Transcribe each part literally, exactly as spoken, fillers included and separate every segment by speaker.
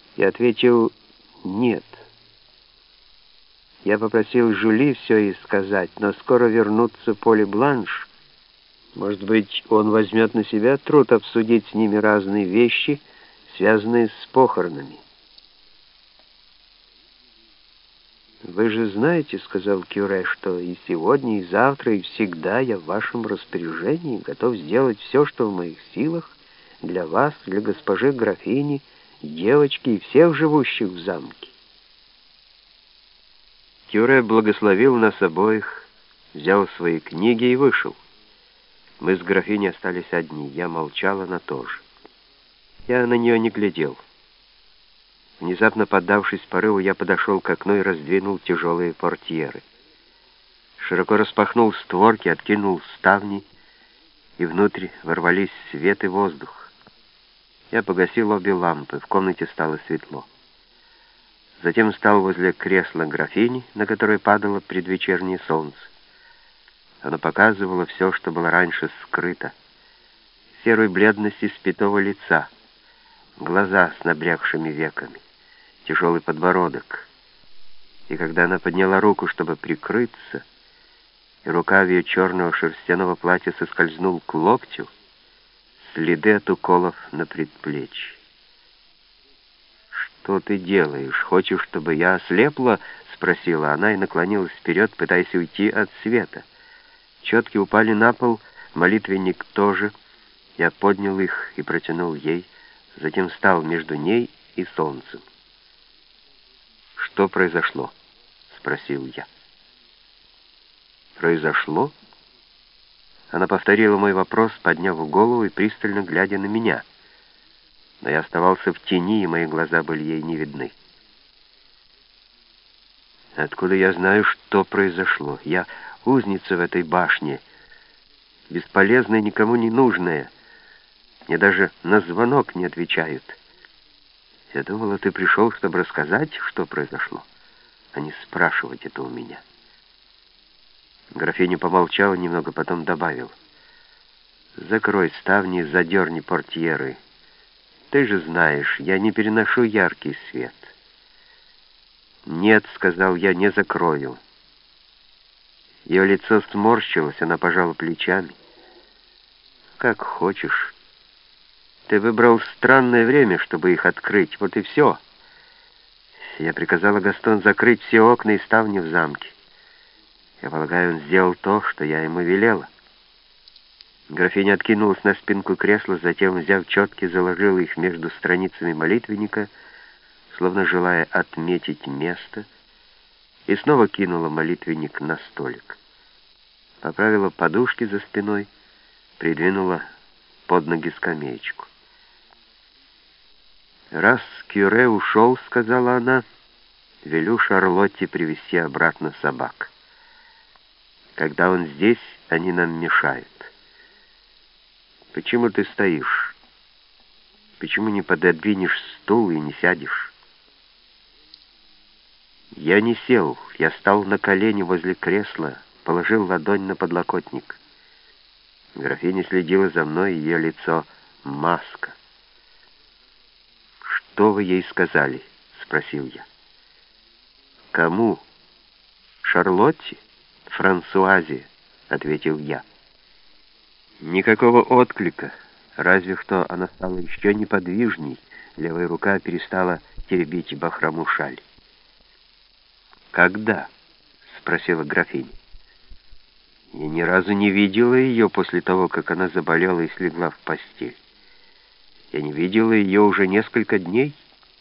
Speaker 1: Я ответил «нет». Я попросил Жюли все ей сказать, но скоро вернутся Поль и Бланш. Может быть, он возьмет на себя труд обсудить с ними разные вещи, связанные с похоронами. «Вы же знаете, — сказал Кюре, — что и сегодня, и завтра, и всегда я в вашем распоряжении, готов сделать все, что в моих силах, для вас, для госпожи графини, девочки и всех живущих в замке». Кюре благословил нас обоих, взял свои книги и вышел. Мы с графиней остались одни. Я молчал, она тоже. Я на нее не глядел. Внезапно поддавшись порыву, я подошел к окну и раздвинул тяжелые портьеры. Широко распахнул створки, откинул ставни, и внутрь ворвались свет и воздух. Я погасил обе лампы, в комнате стало светло. Затем стал возле кресла графини, на которое падало предвечернее солнце. Оно показывало все, что было раньше скрыто. Серую бледность испятого лица, глаза с набрякшими веками, тяжелый подбородок. И когда она подняла руку, чтобы прикрыться, и рукав ее черного шерстяного платья соскользнул к локтю, следы от уколов на предплечье. «Что ты делаешь? Хочешь, чтобы я ослепла?» — спросила она и наклонилась вперед, пытаясь уйти от света. Четки упали на пол, молитвенник тоже. Я поднял их и протянул ей, затем встал между ней и солнцем. «Что произошло?» — спросил я. «Произошло?» Она повторила мой вопрос, подняв голову и пристально глядя на меня. Но я оставался в тени, и мои глаза были ей не видны. «Откуда я знаю, что произошло? Я узница в этой башне, бесполезная, никому не нужная. Мне даже на звонок не отвечают. Я думала, ты пришел, чтобы рассказать, что произошло, а не спрашивать это у меня». Графиня помолчала немного, потом добавила: «Закрой ставни, задерни портьеры. Ты же знаешь, я не переношу яркий свет». «Нет, — сказал я, — не закрою». Ее лицо сморщилось, она пожала плечами. «Как хочешь. Ты выбрал странное время, чтобы их открыть, вот и все». Я приказала Гастон закрыть все окна и ставни в замке. Я полагаю, он сделал то, что я ему велела. Графиня откинулась на спинку кресла, затем, взяв четки, заложила их между страницами молитвенника, словно желая отметить место, и снова кинула молитвенник на столик. Поправила подушки за спиной, придвинула под ноги скамеечку. «Раз Кюре ушел, — сказала она, — велю Шарлотте привести обратно собак. Когда он здесь, они нам мешают. Почему ты стоишь? Почему не пододвинешь стул и не сядешь?» Я не сел, я стал на колени возле кресла, положил ладонь на подлокотник. Графиня следила за мной, ее лицо — маска. «Что вы ей сказали?» — спросил я. «Кому?» «Шарлотте? Франсуазе», — ответил я. Никакого отклика, разве что она стала еще неподвижней, левая рука перестала теребить бахрому шаль. «Когда?» — спросила графиня. «Я ни разу не видела ее после того, как она заболела и слегла в постель. Я не видела ее уже несколько дней».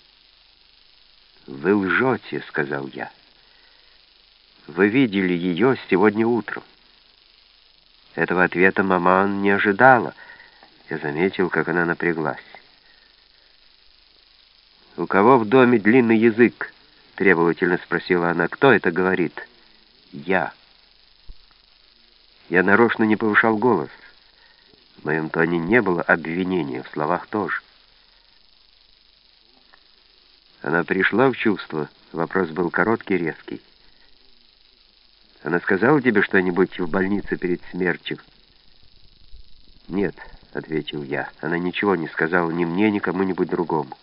Speaker 1: «Вы лжете», — сказал я. «Вы видели ее сегодня утром». Этого ответа маман не ожидала. Я заметил, как она напряглась. «У кого в доме длинный язык?» — требовательно спросила она. «Кто это говорит?» «Я». Я нарочно не повышал голос. В моем тоне не было обвинения, в словах тоже. Она пришла в чувство. Вопрос был короткий, резкий. «Она сказала тебе что-нибудь в больнице перед смертью?» «Нет», — ответил я. «Она ничего не сказала ни мне, ни кому-нибудь другому».